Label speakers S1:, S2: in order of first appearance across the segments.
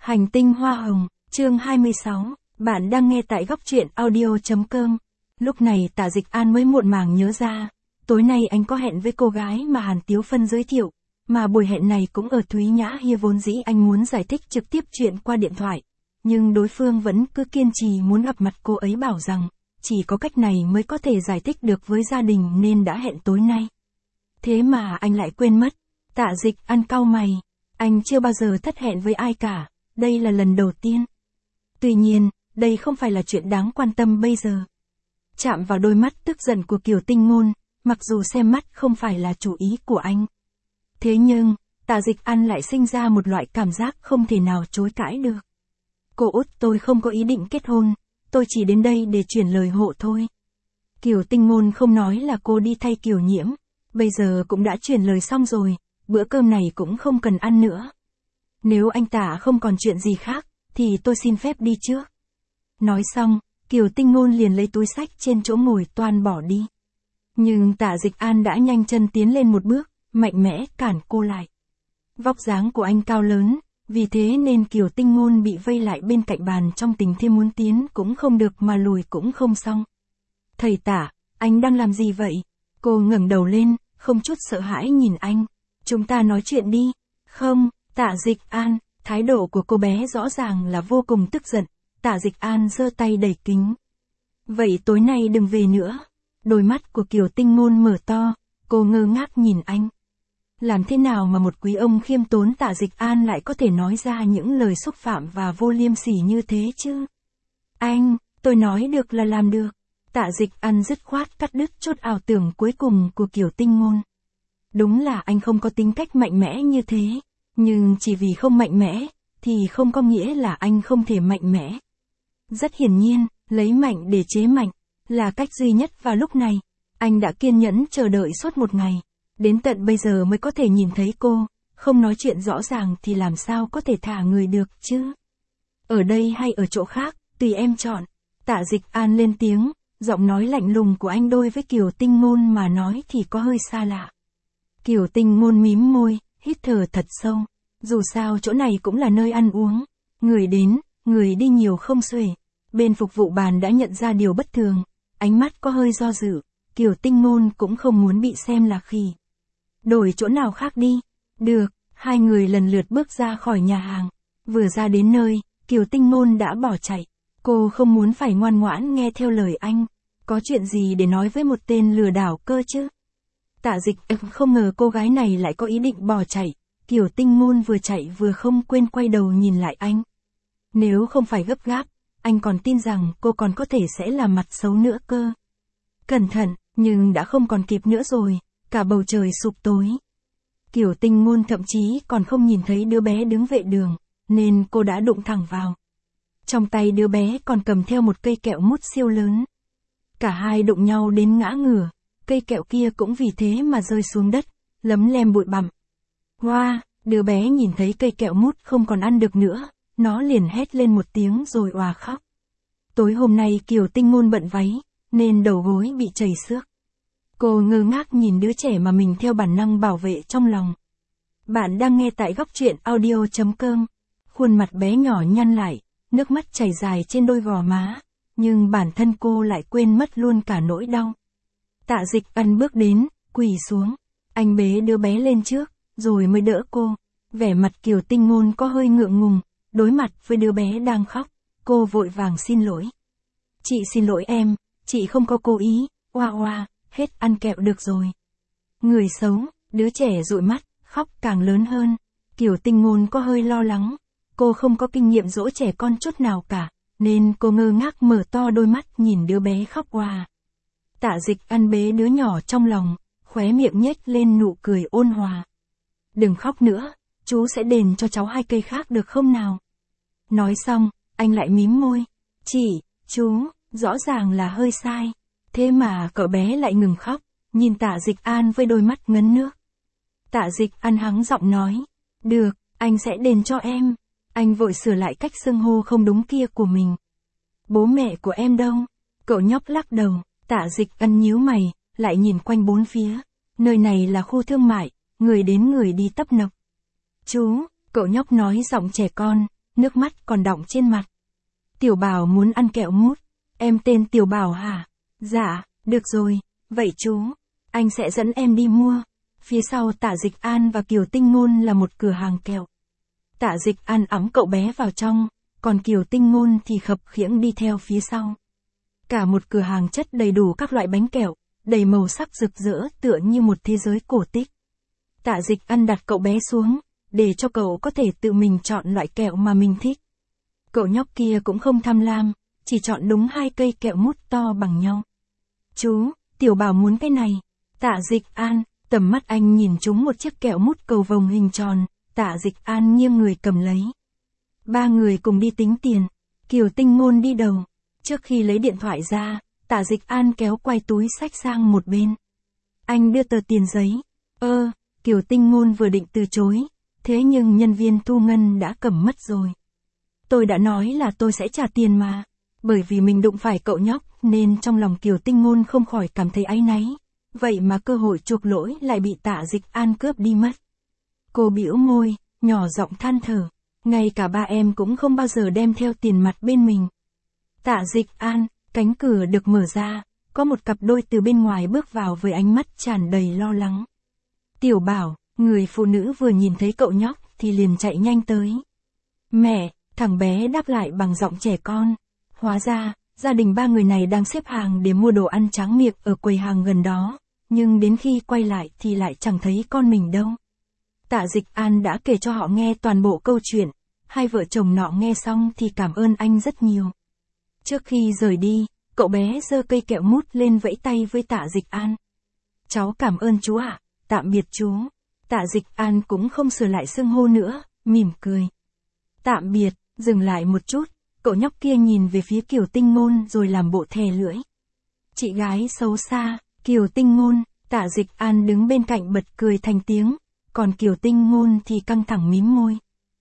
S1: Hành tinh hoa hồng, chương 26, bạn đang nghe tại góc truyện audio.com. Lúc này Tạ Dịch An mới muộn màng nhớ ra, tối nay anh có hẹn với cô gái mà Hàn Tiếu Phân giới thiệu, mà buổi hẹn này cũng ở Thúy Nhã Hia. Vốn dĩ anh muốn giải thích trực tiếp chuyện qua điện thoại, nhưng đối phương vẫn cứ kiên trì muốn gặp mặt cô ấy, bảo rằng chỉ có cách này mới có thể giải thích được với gia đình nên đã hẹn tối nay. Thế mà anh lại quên mất. Tạ Dịch An cau mày, anh chưa bao giờ thất hẹn với ai cả, đây là lần đầu tiên. Tuy nhiên, đây không phải là chuyện đáng quan tâm bây giờ. Chạm vào đôi mắt tức giận của Kiều Tinh Ngôn, mặc dù xem mắt không phải là chủ ý của anh. Thế nhưng, Tạ Dịch An lại sinh ra một loại cảm giác không thể nào chối cãi được. Cô út, tôi không có ý định kết hôn, tôi chỉ đến đây để chuyển lời hộ thôi. Kiều Tinh Ngôn không nói là cô đi thay Kiều Nhiễm, bây giờ cũng đã chuyển lời xong rồi, bữa cơm này cũng không cần ăn nữa. Nếu anh Tạ không còn chuyện gì khác, thì tôi xin phép đi trước. Nói xong, Kiều Tinh Ngôn liền lấy túi xách trên chỗ ngồi toan bỏ đi. Nhưng Tạ Dịch An đã nhanh chân tiến lên một bước, mạnh mẽ cản cô lại. Vóc dáng của anh cao lớn, vì thế nên Kiều Tinh Ngôn bị vây lại bên cạnh bàn trong tình thế muốn tiến cũng không được mà lùi cũng không xong. Thầy Tạ, anh đang làm gì vậy? Cô ngẩng đầu lên, không chút sợ hãi nhìn anh. Chúng ta nói chuyện đi. Không, Tạ Dịch An, thái độ của cô bé rõ ràng là vô cùng tức giận. Tạ Dịch An giơ tay đẩy kính. Vậy tối nay đừng về nữa. Đôi mắt của Kiều Tinh Ngôn mở to, cô ngơ ngác nhìn anh. Làm thế nào mà một quý ông khiêm tốn Tạ Dịch An lại có thể nói ra những lời xúc phạm và vô liêm sỉ như thế chứ? Anh, tôi nói được là làm được. Tạ Dịch An dứt khoát cắt đứt chốt ảo tưởng cuối cùng của Kiều Tinh Ngôn. Đúng là anh không có tính cách mạnh mẽ như thế, nhưng chỉ vì không mạnh mẽ, thì không có nghĩa là anh không thể mạnh mẽ. Rất hiển nhiên, lấy mạnh để chế mạnh, là cách duy nhất vào lúc này. Anh đã kiên nhẫn chờ đợi suốt một ngày, đến tận bây giờ mới có thể nhìn thấy cô, không nói chuyện rõ ràng thì làm sao có thể thả người được chứ? Ở đây hay ở chỗ khác, tùy em chọn. Tạ Dịch An lên tiếng, giọng nói lạnh lùng của anh đối với Kiều Tinh Ngôn mà nói thì có hơi xa lạ. Kiều Tinh Ngôn mím môi, hít thở thật sâu. Dù sao chỗ này cũng là nơi ăn uống. Người đến, người đi nhiều không xuể. Bên phục vụ bàn đã nhận ra điều bất thường. Ánh mắt có hơi do dự. Kiều Tinh Ngôn cũng không muốn bị xem là khỉ. Đổi chỗ nào khác đi. Được, hai người lần lượt bước ra khỏi nhà hàng. Vừa ra đến nơi, Kiều Tinh Ngôn đã bỏ chạy. Cô không muốn phải ngoan ngoãn nghe theo lời anh. Có chuyện gì để nói với một tên lừa đảo cơ chứ? Tạ Dịch không ngờ cô gái này lại có ý định bỏ chạy. Kiều Tinh Ngôn vừa chạy vừa không quên quay đầu nhìn lại anh. Nếu không phải gấp gáp, anh còn tin rằng cô còn có thể sẽ làm mặt xấu nữa cơ. Cẩn thận, nhưng đã không còn kịp nữa rồi, cả bầu trời sụp tối. Kiều Tinh Ngôn thậm chí còn không nhìn thấy đứa bé đứng vệ đường, nên cô đã đụng thẳng vào. Trong tay đứa bé còn cầm theo một cây kẹo mút siêu lớn. Cả hai đụng nhau đến ngã ngửa, cây kẹo kia cũng vì thế mà rơi xuống đất, lấm lem bụi bặm. Hoa, đứa bé nhìn thấy cây kẹo mút không còn ăn được nữa, nó liền hét lên một tiếng rồi òa khóc. Tối hôm nay Kiều Tinh Ngôn bận váy, nên đầu gối bị chảy xước. Cô ngơ ngác nhìn đứa trẻ mà mình theo bản năng bảo vệ trong lòng. Bạn đang nghe tại góc truyện audio.com. Khuôn mặt bé nhỏ nhăn lại, nước mắt chảy dài trên đôi gò má, nhưng bản thân cô lại quên mất luôn cả nỗi đau. Tạ Dịch An bước đến, quỳ xuống. Anh bế đứa bé lên trước, rồi mới đỡ cô. Vẻ mặt Kiều Tinh Ngôn có hơi ngượng ngùng, đối mặt với đứa bé đang khóc. Cô vội vàng xin lỗi. Chị xin lỗi em, chị không có cố ý, oa oa, hết ăn kẹo được rồi. Người xấu, đứa trẻ dụi mắt, khóc càng lớn hơn. Kiều Tinh Ngôn có hơi lo lắng. Cô không có kinh nghiệm dỗ trẻ con chút nào cả, nên cô ngơ ngác mở to đôi mắt nhìn đứa bé khóc oà. Tạ Dịch An bế đứa nhỏ trong lòng, khóe miệng nhếch lên nụ cười ôn hòa. Đừng khóc nữa, chú sẽ đền cho cháu 2 cây khác được không nào? Nói xong, anh lại mím môi. Chị, chú, rõ ràng là hơi sai. Thế mà cậu bé lại ngừng khóc, nhìn Tạ Dịch An với đôi mắt ngấn nước. Tạ Dịch An hắng giọng nói. Được, anh sẽ đền cho em. Anh vội sửa lại cách xưng hô không đúng kia của mình. Bố mẹ của em đâu? Cậu nhóc lắc đầu. Tạ Dịch An nhíu mày, lại nhìn quanh bốn phía. Nơi này là khu thương mại, người đến người đi tấp nập. Chú, cậu nhóc nói giọng trẻ con, nước mắt còn đọng trên mặt. Tiểu Bảo muốn ăn kẹo mút. Em tên Tiểu Bảo hả? Dạ, được rồi, vậy chú, anh sẽ dẫn em đi mua. Phía sau Tạ Dịch An và Kiều Tinh Ngôn là một cửa hàng kẹo. Tạ Dịch An ẵm cậu bé vào trong, còn Kiều Tinh Ngôn thì khập khiễng đi theo phía sau. Cả một cửa hàng chất đầy đủ các loại bánh kẹo, đầy màu sắc rực rỡ tựa như một thế giới cổ tích. Tạ Dịch An đặt cậu bé xuống, để cho cậu có thể tự mình chọn loại kẹo mà mình thích. Cậu nhóc kia cũng không tham lam, chỉ chọn đúng 2 cây kẹo mút to bằng nhau. Chú, Tiểu Bảo muốn cái này. Tạ Dịch An, tầm mắt anh nhìn trúng một chiếc kẹo mút cầu vồng hình tròn, Tạ Dịch An nghiêng người cầm lấy. 3 người cùng đi tính tiền, Kiều Tinh Ngôn đi đầu. Trước khi lấy điện thoại ra, Tạ Dịch An kéo quay túi xách sang một bên. Anh đưa tờ tiền giấy. Kiều Tinh Ngôn vừa định từ chối, thế nhưng nhân viên thu ngân đã cầm mất rồi. Tôi đã nói là tôi sẽ trả tiền mà. Bởi vì mình đụng phải cậu nhóc, nên trong lòng Kiều Tinh Ngôn không khỏi cảm thấy áy náy. Vậy mà cơ hội chuộc lỗi lại bị Tạ Dịch An cướp đi mất. Cô bĩu môi, nhỏ giọng than thở. Ngay cả ba em cũng không bao giờ đem theo tiền mặt bên mình. Tạ Dịch An, cánh cửa được mở ra, có một cặp đôi từ bên ngoài bước vào với ánh mắt tràn đầy lo lắng. Tiểu Bảo, người phụ nữ vừa nhìn thấy cậu nhóc thì liền chạy nhanh tới. Mẹ, thằng bé đáp lại bằng giọng trẻ con. Hóa ra, gia đình 3 người này đang xếp hàng để mua đồ ăn tráng miệng ở quầy hàng gần đó, nhưng đến khi quay lại thì lại chẳng thấy con mình đâu. Tạ Dịch An đã kể cho họ nghe toàn bộ câu chuyện, hai vợ chồng nọ nghe xong thì cảm ơn anh rất nhiều. Trước khi rời đi, cậu bé giơ cây kẹo mút lên vẫy tay với Tạ Dịch An. Cháu cảm ơn chú ạ, tạm biệt chú. Tạ Dịch An cũng không sửa lại xưng hô nữa, mỉm cười. Tạm biệt, dừng lại một chút, cậu nhóc kia nhìn về phía Kiều Tinh Ngôn rồi làm bộ thè lưỡi. Chị gái xấu xa, Kiều Tinh Ngôn, Tạ Dịch An đứng bên cạnh bật cười thành tiếng, còn Kiều Tinh Ngôn thì căng thẳng mím môi.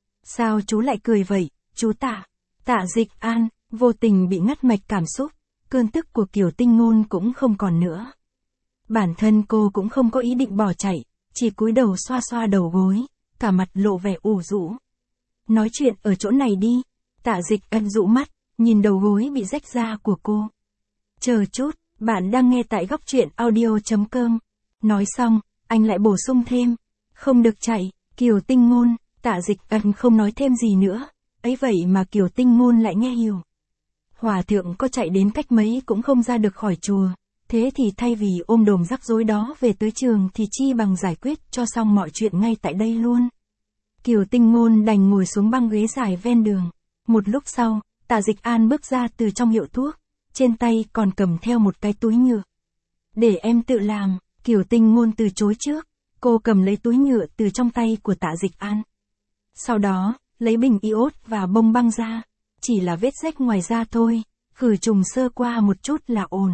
S1: Sao chú lại cười vậy, chú Tạ? Tạ Dịch An, vô tình bị ngắt mạch cảm xúc, cơn tức của Kiều Tinh Ngôn cũng không còn nữa. Bản thân cô cũng không có ý định bỏ chạy, chỉ cúi đầu xoa xoa đầu gối, cả mặt lộ vẻ ủ rũ. Nói chuyện ở chỗ này đi. Tạ Dịch An dụ mắt, nhìn đầu gối bị rách ra của cô. Chờ chút, bạn đang nghe tại góc truyện audio.com. Nói xong, anh lại bổ sung thêm. Không được chạy, Kiều Tinh Ngôn. Tạ Dịch An không nói thêm gì nữa, ấy vậy mà Kiều Tinh Ngôn lại nghe hiểu. Hòa thượng có chạy đến cách mấy cũng không ra được khỏi chùa, thế thì thay vì ôm đồm rắc rối đó về tới trường thì chi bằng giải quyết cho xong mọi chuyện ngay tại đây luôn. Kiều Tinh Ngôn đành ngồi xuống băng ghế dài ven đường. Một lúc sau, Tạ Dịch An bước ra từ trong hiệu thuốc, trên tay còn cầm theo một cái túi nhựa. Để em tự làm, Kiều Tinh Ngôn từ chối trước, cô cầm lấy túi nhựa từ trong tay của Tạ Dịch An. Sau đó, lấy bình iốt và bông băng ra, chỉ là vết rách ngoài da thôi, khử trùng sơ qua một chút là ổn.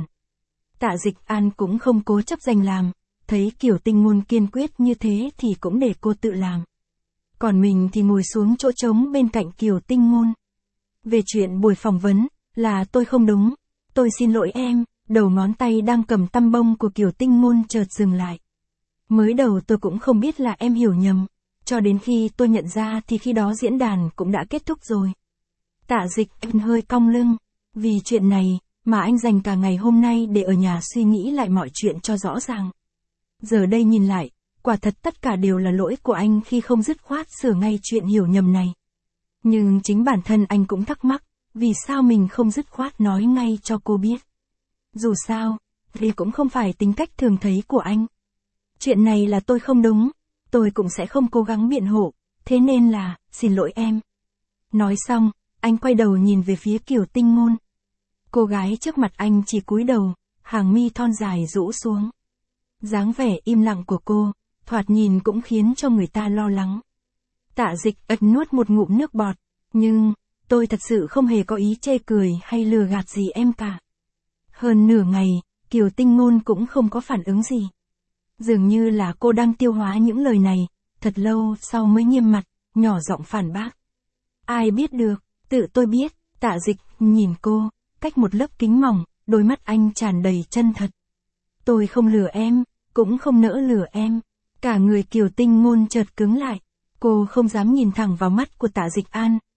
S1: Tạ Dịch An cũng không cố chấp giành làm, thấy Kiều Tinh Ngôn kiên quyết như thế thì cũng để cô tự làm. Còn mình thì ngồi xuống chỗ trống bên cạnh Kiều Tinh Ngôn. Về chuyện buổi phỏng vấn, là tôi không đúng. Tôi xin lỗi em, đầu ngón tay đang cầm tăm bông của Kiều Tinh Ngôn chợt dừng lại. Mới đầu tôi cũng không biết là em hiểu nhầm. Cho đến khi tôi nhận ra thì khi đó diễn đàn cũng đã kết thúc rồi. Tạ Dịch An hơi cong lưng. Vì chuyện này, mà anh dành cả ngày hôm nay để ở nhà suy nghĩ lại mọi chuyện cho rõ ràng. Giờ đây nhìn lại, quả thật tất cả đều là lỗi của anh khi không dứt khoát sửa ngay chuyện hiểu nhầm này. Nhưng chính bản thân anh cũng thắc mắc, vì sao mình không dứt khoát nói ngay cho cô biết. Dù sao, thì cũng không phải tính cách thường thấy của anh. Chuyện này là tôi không đúng, tôi cũng sẽ không cố gắng biện hộ, thế nên là, xin lỗi em. Nói xong, anh quay đầu nhìn về phía Kiều Tinh Ngôn. Cô gái trước mặt anh chỉ cúi đầu, hàng mi thon dài rũ xuống. Dáng vẻ im lặng của cô, thoạt nhìn cũng khiến cho người ta lo lắng. Tạ Dịch An nuốt một ngụm nước bọt, nhưng, tôi thật sự không hề có ý chê cười hay lừa gạt gì em cả. Hơn nửa ngày, Kiều Tinh Ngôn cũng không có phản ứng gì. Dường như là cô đang tiêu hóa những lời này, thật lâu sau mới nghiêm mặt, nhỏ giọng phản bác. Ai biết được, tự tôi biết. Tạ Dịch nhìn cô, cách một lớp kính mỏng, đôi mắt anh tràn đầy chân thật. Tôi không lừa em, cũng không nỡ lừa em. Cả người Kiều Tinh Ngôn chợt cứng lại. Cô không dám nhìn thẳng vào mắt của Tạ Dịch An,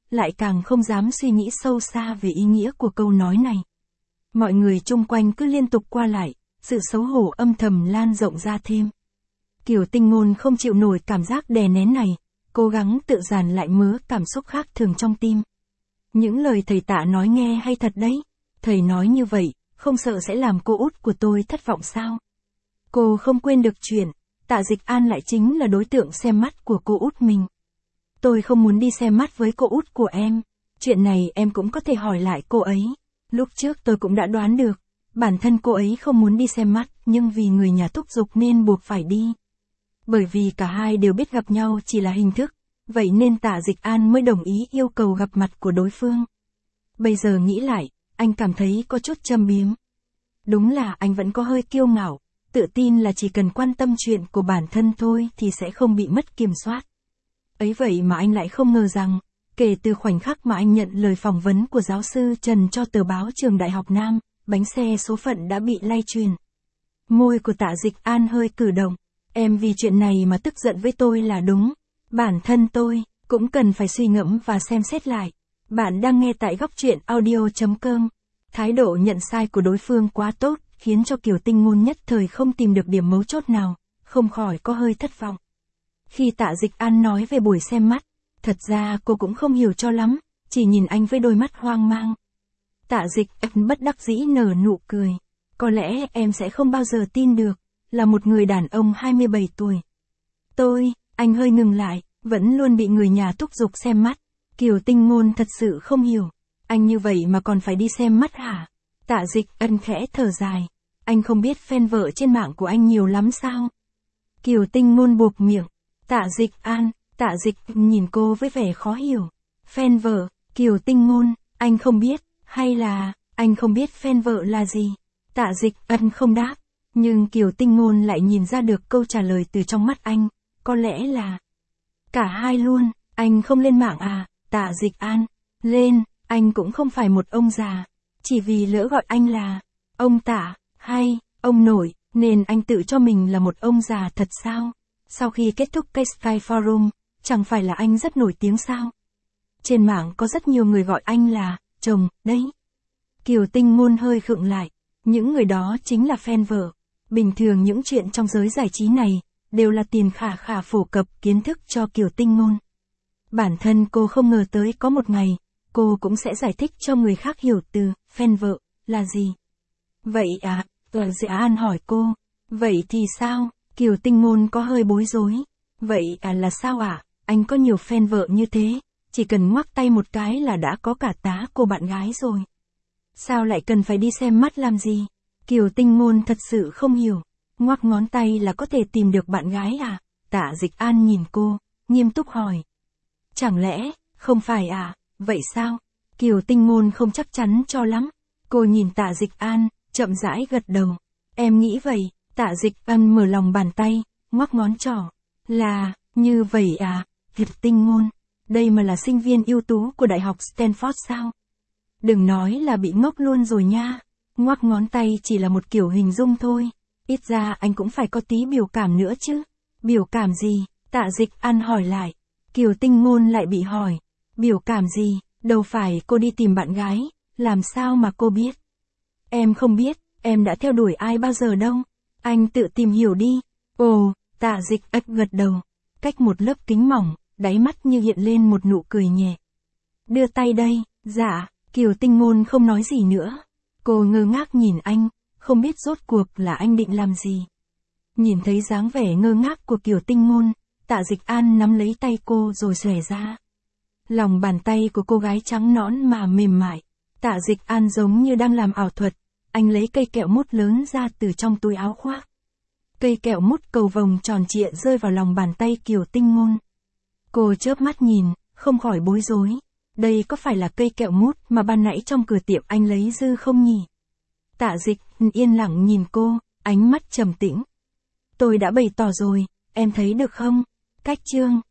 S1: lại càng không dám suy nghĩ sâu xa về ý nghĩa của câu nói này. Mọi người chung quanh cứ liên tục qua lại, sự xấu hổ âm thầm lan rộng ra thêm. Kiều Tinh Ngôn không chịu nổi cảm giác đè nén này, cố gắng tự dàn lại mớ cảm xúc khác thường trong tim. Những lời thầy Tạ nói nghe hay thật đấy, thầy nói như vậy, không sợ sẽ làm cô út của tôi thất vọng sao? Cô không quên được chuyện, Tạ Dịch An lại chính là đối tượng xem mắt của cô út mình. Tôi không muốn đi xem mắt với cô út của em, chuyện này em cũng có thể hỏi lại cô ấy. Lúc trước tôi cũng đã đoán được, bản thân cô ấy không muốn đi xem mắt, nhưng vì người nhà thúc giục nên buộc phải đi. Bởi vì cả hai đều biết gặp nhau chỉ là hình thức, vậy nên Tạ Dịch An mới đồng ý yêu cầu gặp mặt của đối phương. Bây giờ nghĩ lại, anh cảm thấy có chút châm biếm. Đúng là anh vẫn có hơi kiêu ngạo, tự tin là chỉ cần quan tâm chuyện của bản thân thôi thì sẽ không bị mất kiểm soát. Ấy vậy mà anh lại không ngờ rằng, kể từ khoảnh khắc mà anh nhận lời phỏng vấn của giáo sư Trần cho tờ báo Trường Đại học Nam, bánh xe số phận đã bị lay truyền. Môi của Tạ Dịch An hơi cử động. Em vì chuyện này mà tức giận với tôi là đúng. Bản thân tôi cũng cần phải suy ngẫm và xem xét lại. Bạn đang nghe tại góc truyện audio.com. Thái độ nhận sai của đối phương quá tốt, khiến cho Kiều Tinh Ngôn nhất thời không tìm được điểm mấu chốt nào, không khỏi có hơi thất vọng. Khi Tạ Dịch An nói về buổi xem mắt, thật ra cô cũng không hiểu cho lắm, chỉ nhìn anh với đôi mắt hoang mang. Tạ Dịch An bất đắc dĩ nở nụ cười. Có lẽ em sẽ không bao giờ tin được, là một người đàn ông 27 tuổi. Anh hơi ngừng lại, vẫn luôn bị người nhà thúc giục xem mắt. Kiều Tinh Ngôn thật sự không hiểu, anh như vậy mà còn phải đi xem mắt hả? Tạ Dịch Ân khẽ thở dài, anh không biết fan vợ trên mạng của anh nhiều lắm sao? Kiều Tinh Ngôn buộc miệng, Tạ Dịch nhìn cô với vẻ khó hiểu. Fan vợ, Kiều Tinh Ngôn, anh không biết, hay là, anh không biết fan vợ là gì? Tạ Dịch Ân không đáp, nhưng Kiều Tinh Ngôn lại nhìn ra được câu trả lời từ trong mắt anh, có lẽ là cả hai luôn. Anh không lên mạng à? Tạ Dịch An, lên, anh cũng không phải một ông già, chỉ vì lỡ gọi anh là ông Tạ, hay ông nội, nên anh tự cho mình là một ông già thật sao? Sau khi kết thúc cái Sky Forum, chẳng phải là anh rất nổi tiếng sao? Trên mạng có rất nhiều người gọi anh là chồng, đấy. Kiều Tinh Ngôn hơi khựng lại, những người đó chính là fan vợ. Bình thường những chuyện trong giới giải trí này, đều là tiền khả phổ cập kiến thức cho Kiều Tinh Ngôn. Bản thân cô không ngờ tới có một ngày, cô cũng sẽ giải thích cho người khác hiểu từ fan vợ là gì. Vậy à? Dạ An hỏi cô. Vậy thì sao? Kiều Tinh Ngôn có hơi bối rối. Vậy à là sao ạ? Anh có nhiều fan vợ như thế, chỉ cần ngoắc tay một cái là đã có cả tá cô bạn gái rồi. Sao lại cần phải đi xem mắt làm gì? Kiều Tinh Ngôn thật sự không hiểu. Ngoắc ngón tay là có thể tìm được bạn gái à? Tạ Dịch An nhìn cô, nghiêm túc hỏi. Chẳng lẽ, không phải à? Vậy sao? Kiều Tinh Ngôn không chắc chắn cho lắm. Cô nhìn Tạ Dịch An, chậm rãi gật đầu. Em nghĩ vậy. Tạ Dịch An mở lòng bàn tay, ngoắc ngón trỏ. Là, như vậy à? Kiều Tinh Ngôn, đây mà là sinh viên ưu tú của Đại học Stanford sao? Đừng nói là bị ngốc luôn rồi nha. Ngoắc ngón tay chỉ là một kiểu hình dung thôi. Ít ra anh cũng phải có tí biểu cảm nữa chứ. Biểu cảm gì? Tạ Dịch An hỏi lại. Kiều Tinh Ngôn lại bị hỏi. Biểu cảm gì? Đâu phải cô đi tìm bạn gái, làm sao mà cô biết? Em không biết, em đã theo đuổi ai bao giờ đâu. Anh tự tìm hiểu đi. Ồ, Tạ Dịch An gật đầu. Cách một lớp kính mỏng, đáy mắt như hiện lên một nụ cười nhẹ. Đưa tay đây. Dạ. Kiều Tinh Ngôn không nói gì nữa. Cô ngơ ngác nhìn anh, không biết rốt cuộc là anh định làm gì. Nhìn thấy dáng vẻ ngơ ngác của Kiều Tinh Ngôn, Tạ Dịch An nắm lấy tay cô rồi xòe ra. Lòng bàn tay của cô gái trắng nõn mà mềm mại. Tạ Dịch An giống như đang làm ảo thuật. Anh lấy cây kẹo mút lớn ra từ trong túi áo khoác. Cây kẹo mút cầu vồng tròn trịa rơi vào lòng bàn tay Kiều Tinh Ngôn. Cô chớp mắt nhìn, không khỏi bối rối. Đây có phải là cây kẹo mút mà ban nãy trong cửa tiệm anh lấy dư không nhỉ? Tạ Dịch yên lặng nhìn cô, ánh mắt trầm tĩnh. Tôi đã bày tỏ rồi, em thấy được không? Cách chương